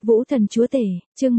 Vũ Thần Chúa Tể, chương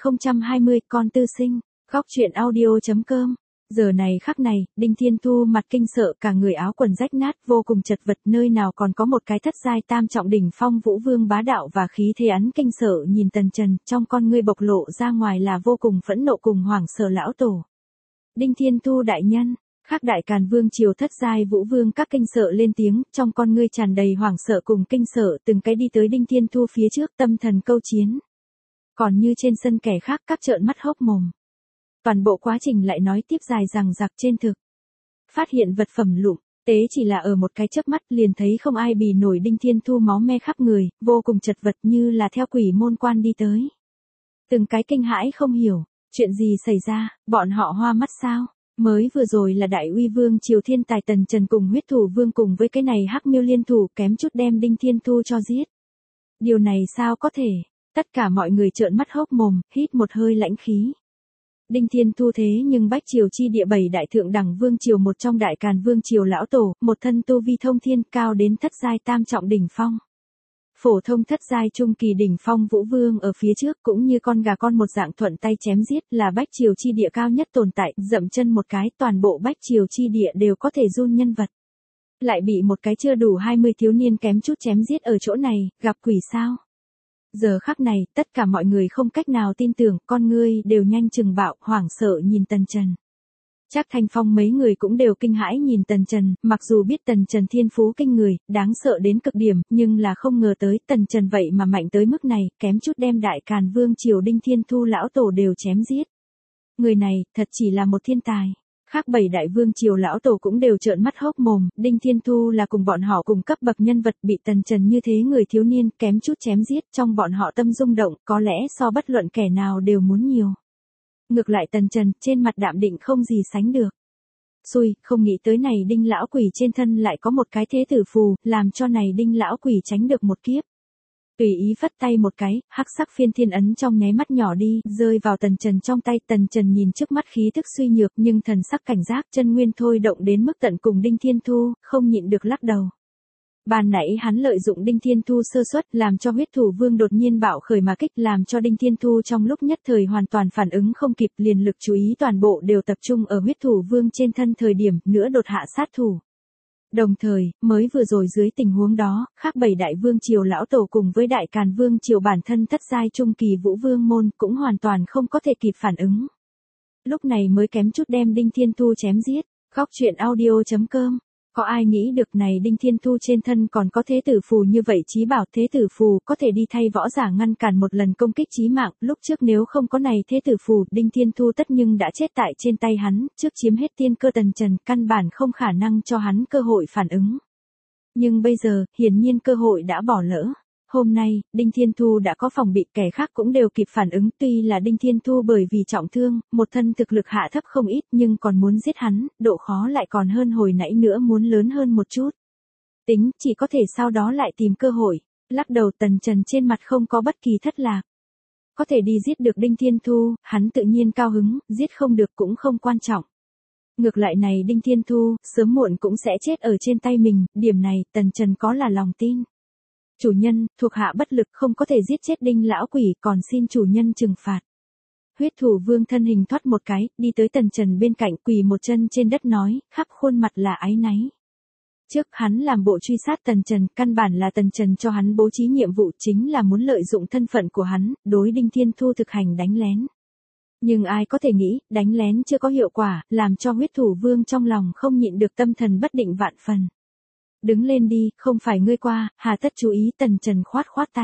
1020, con tư sinh, góc truyện audio.com. Giờ này khắc này, Đinh Thiên Thu mặt kinh sợ, cả người áo quần rách nát, vô cùng chật vật, nơi nào còn có một cái thất giai tam trọng đỉnh phong vũ vương bá đạo và khí thế ấn kinh sợ nhìn Tần Trần, trong con ngươi bộc lộ ra ngoài là vô cùng phẫn nộ cùng hoảng sợ lão tổ. Đinh Thiên Thu đại nhân, khác đại càn vương triều thất giai vũ vương các kinh sợ lên tiếng, trong con ngươi tràn đầy hoảng sợ cùng kinh sợ, từng cái đi tới Đinh Thiên Thu phía trước, tâm thần câu chiến. Còn như trên sân kẻ khác các trợn mắt hốc mồm. Toàn bộ quá trình lại nói tiếp dài rằng giặc trên thực. Phát hiện vật phẩm lụm, tế chỉ là ở một cái chớp mắt liền thấy không ai bì nổi Đinh Thiên Thu máu me khắp người, vô cùng chật vật như là theo quỷ môn quan đi tới. Từng cái kinh hãi không hiểu, chuyện gì xảy ra, bọn họ hoa mắt sao? Mới vừa rồi là đại uy vương triều thiên tài Tần Trần cùng huyết thủ vương cùng với cái này hắc miêu liên thủ kém chút đem Đinh Thiên Thu cho giết. Điều này sao có thể? Tất cả mọi người trợn mắt hốc mồm, hít một hơi lãnh khí. Đinh Thiên Thu thế nhưng bách triều chi địa 7 đại thượng đẳng vương triều một trong đại càn vương triều lão tổ, một thân tu vi thông thiên cao đến thất giai tam trọng đỉnh phong. Phổ thông thất giai trung kỳ đỉnh phong vũ vương ở phía trước cũng như con gà con một dạng thuận tay chém giết là bách triều chi địa cao nhất tồn tại, dậm chân một cái toàn bộ bách triều chi địa đều có thể run nhân vật. Lại bị một cái chưa đủ 20 thiếu niên kém chút chém giết ở chỗ này, gặp quỷ sao? Giờ khắc này, tất cả mọi người không cách nào tin tưởng, con ngươi đều nhanh chừng bạo, hoảng sợ nhìn Tần Trần. Chắc Thanh Phong mấy người cũng đều kinh hãi nhìn Tần Trần, mặc dù biết Tần Trần thiên phú kinh người, đáng sợ đến cực điểm, nhưng là không ngờ tới Tần Trần vậy mà mạnh tới mức này, kém chút đem đại càn vương triều Đinh Thiên Thu lão tổ đều chém giết. Người này, thật chỉ là một thiên tài. Khác 7 đại vương triều lão tổ cũng đều trợn mắt hốc mồm, Đinh Thiên Thu là cùng bọn họ cùng cấp bậc nhân vật bị Tần Trần như thế người thiếu niên kém chút chém giết, trong bọn họ tâm rung động, có lẽ so bất luận kẻ nào đều muốn nhiều. Ngược lại Tần Trần, trên mặt đạm định không gì sánh được. Xui, không nghĩ tới này Đinh lão quỷ trên thân lại có một cái thế tử phù, làm cho này Đinh lão quỷ tránh được một kiếp. Tùy ý phất tay một cái, hắc sắc phiên thiên ấn trong nháy mắt nhỏ đi, rơi vào Tần Trần trong tay. Tần Trần nhìn trước mắt khí thức suy nhược nhưng thần sắc cảnh giác, chân nguyên thôi động đến mức tận cùng Đinh Thiên Thu, không nhịn được lắc đầu. Ban nãy hắn lợi dụng Đinh Thiên Thu sơ suất, làm cho huyết thủ vương đột nhiên bạo khởi mà kích, làm cho Đinh Thiên Thu trong lúc nhất thời hoàn toàn phản ứng không kịp, liền lực chú ý toàn bộ đều tập trung ở huyết thủ vương trên thân thời điểm, nữa đột hạ sát thủ. Đồng thời, mới vừa rồi dưới tình huống đó, khác 7 đại vương triều lão tổ cùng với đại càn vương triều bản thân thất giai trung kỳ vũ vương môn cũng hoàn toàn không có thể kịp phản ứng. Lúc này mới kém chút đem Đinh Thiên Thu chém giết. Góc truyện audio.com. Có ai nghĩ được này Đinh Thiên Thu trên thân còn có thế tử phù như vậy, chí bảo thế tử phù có thể đi thay võ giả ngăn cản một lần công kích chí mạng, lúc trước nếu không có này thế tử phù, Đinh Thiên Thu tất nhưng đã chết tại trên tay hắn, trước chiếm hết tiên cơ Tần Trần, căn bản không khả năng cho hắn cơ hội phản ứng. Nhưng bây giờ, hiển nhiên cơ hội đã bỏ lỡ. Hôm nay, Đinh Thiên Thu đã có phòng bị, kẻ khác cũng đều kịp phản ứng, tuy là Đinh Thiên Thu bởi vì trọng thương, một thân thực lực hạ thấp không ít nhưng còn muốn giết hắn, độ khó lại còn hơn hồi nãy nữa muốn lớn hơn một chút. Tính, chỉ có thể sau đó lại tìm cơ hội. Lắc đầu Tần Trần trên mặt không có bất kỳ thất lạc. Có thể đi giết được Đinh Thiên Thu, hắn tự nhiên cao hứng, giết không được cũng không quan trọng. Ngược lại này Đinh Thiên Thu, sớm muộn cũng sẽ chết ở trên tay mình, điểm này Tần Trần có là lòng tin. Chủ nhân, thuộc hạ bất lực không có thể giết chết Đinh lão quỷ, còn xin chủ nhân trừng phạt. Huyết thủ vương thân hình thoát một cái, đi tới Tần Trần bên cạnh, quỳ một chân trên đất nói, khắp khuôn mặt là áy náy. Trước hắn làm bộ truy sát Tần Trần, căn bản là Tần Trần cho hắn bố trí nhiệm vụ, chính là muốn lợi dụng thân phận của hắn, đối Đinh Thiên Thu thực hành đánh lén. Nhưng ai có thể nghĩ, đánh lén chưa có hiệu quả, làm cho huyết thủ vương trong lòng không nhịn được tâm thần bất định vạn phần. Đứng lên đi, không phải ngươi qua, hà tất chú ý. Tần Trần khoát khoát tay.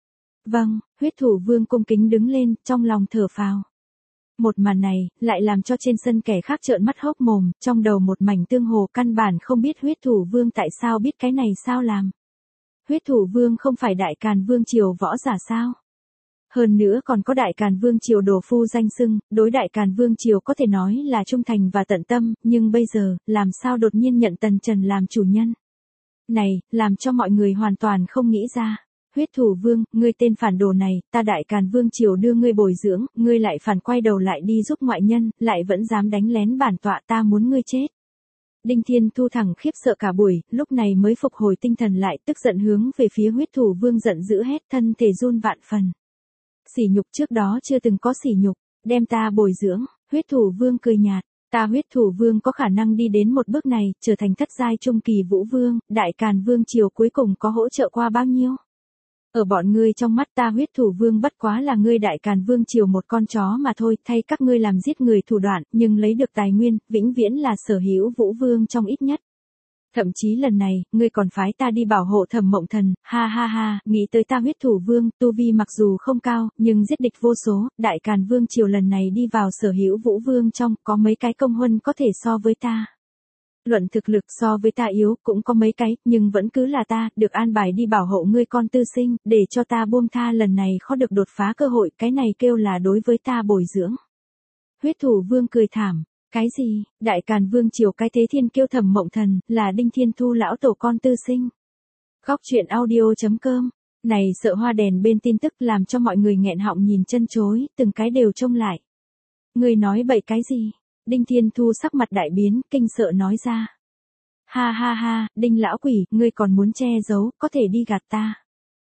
Vâng, huyết thủ vương cung kính đứng lên, trong lòng thở phào. Một màn này, lại làm cho trên sân kẻ khác trợn mắt hốc mồm, trong đầu một mảnh tương hồ, căn bản không biết huyết thủ vương tại sao biết cái này sao làm. Huyết thủ vương không phải đại càn vương triều võ giả sao? Hơn nữa còn có đại càn vương triều đồ phu danh xưng, đối đại càn vương triều có thể nói là trung thành và tận tâm, nhưng bây giờ, làm sao đột nhiên nhận Tần Trần làm chủ nhân? Này, làm cho mọi người hoàn toàn không nghĩ ra. Huyết thủ vương, ngươi tên phản đồ này, ta đại càn vương triều đưa ngươi bồi dưỡng, ngươi lại phản quay đầu lại đi giúp ngoại nhân, lại vẫn dám đánh lén bản tọa, ta muốn ngươi chết. Đinh Thiên Thu thẳng khiếp sợ cả buổi, lúc này mới phục hồi tinh thần lại, tức giận hướng về phía huyết thủ vương giận dữ hét, thân thể run vạn phần. Sỉ nhục trước đó chưa từng có sỉ nhục, đem ta bồi dưỡng, huyết thủ vương cười nhạt. Ta huyết thủ vương có khả năng đi đến một bước này, trở thành thất giai trung kỳ vũ vương, đại càn vương triều cuối cùng có hỗ trợ qua bao nhiêu? Ở bọn ngươi trong mắt ta huyết thủ vương bất quá là ngươi đại càn vương triều một con chó mà thôi, thay các ngươi làm giết người thủ đoạn, nhưng lấy được tài nguyên, vĩnh viễn là sở hữu vũ vương trong ít nhất. Thậm chí lần này, ngươi còn phái ta đi bảo hộ Thẩm Mộng Thần, ha ha ha, nghĩ tới ta huyết thủ vương, tu vi mặc dù không cao, nhưng giết địch vô số, đại càn vương triều lần này đi vào sở hữu vũ vương trong, có mấy cái công huân có thể so với ta. Luận thực lực so với ta yếu, cũng có mấy cái, nhưng vẫn cứ là ta, được an bài đi bảo hộ ngươi con tư sinh, để cho ta buông tha lần này khó được đột phá cơ hội, cái này kêu là đối với ta bồi dưỡng. Huyết thủ vương cười thảm. Cái gì, đại càn vương triều cái thế thiên kiêu Thẩm Mộng Thần, là Đinh Thiên Thu lão tổ con tư sinh. Góc truyện audio.com, này sợ hoa đèn bên tin tức làm cho mọi người nghẹn họng nhìn chân chối, từng cái đều trông lại. Người nói bậy cái gì? Đinh Thiên Thu sắc mặt đại biến, kinh sợ nói ra. Ha ha ha, Đinh lão quỷ, ngươi còn muốn che giấu, có thể đi gạt ta.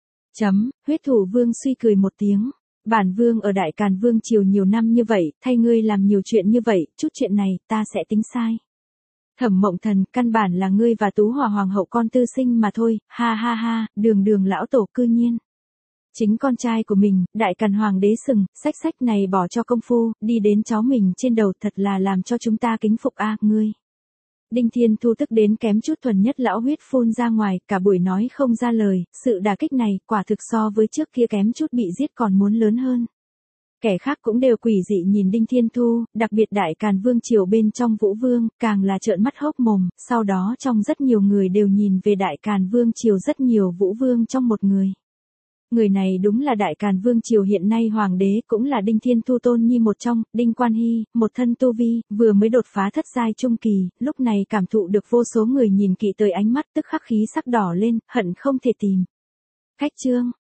Huyết thủ vương suy cười một tiếng. Bản vương ở đại càn vương triều nhiều năm như vậy, thay ngươi làm nhiều chuyện như vậy, chút chuyện này, ta sẽ tính sai. Thẩm Mộng Thần, căn bản là ngươi và Tú Hòa hoàng hậu con tư sinh mà thôi, ha ha ha, đường lão tổ cư nhiên. Chính con trai của mình, đại càn hoàng đế sừng, sách này bỏ cho công phu, đi đến cháu mình trên đầu thật là làm cho chúng ta kính phục a ngươi. Đinh Thiên Thu tức đến kém chút thuần nhất lão huyết phun ra ngoài, cả buổi nói không ra lời, sự đả kích này, quả thực so với trước kia kém chút bị giết còn muốn lớn hơn. Kẻ khác cũng đều quỷ dị nhìn Đinh Thiên Thu, đặc biệt đại càn vương triều bên trong vũ vương, càng là trợn mắt hốc mồm, sau đó trong rất nhiều người đều nhìn về đại càn vương triều rất nhiều vũ vương trong một người. Người này đúng là đại càn vương triều hiện nay hoàng đế, cũng là Đinh Thiên Thu tôn nhi một trong, Đinh Quan Hy, một thân tu vi, vừa mới đột phá thất giai trung kỳ, lúc này cảm thụ được vô số người nhìn kỵ tới ánh mắt tức khắc khí sắc đỏ lên, hận không thể tìm. Khách chương,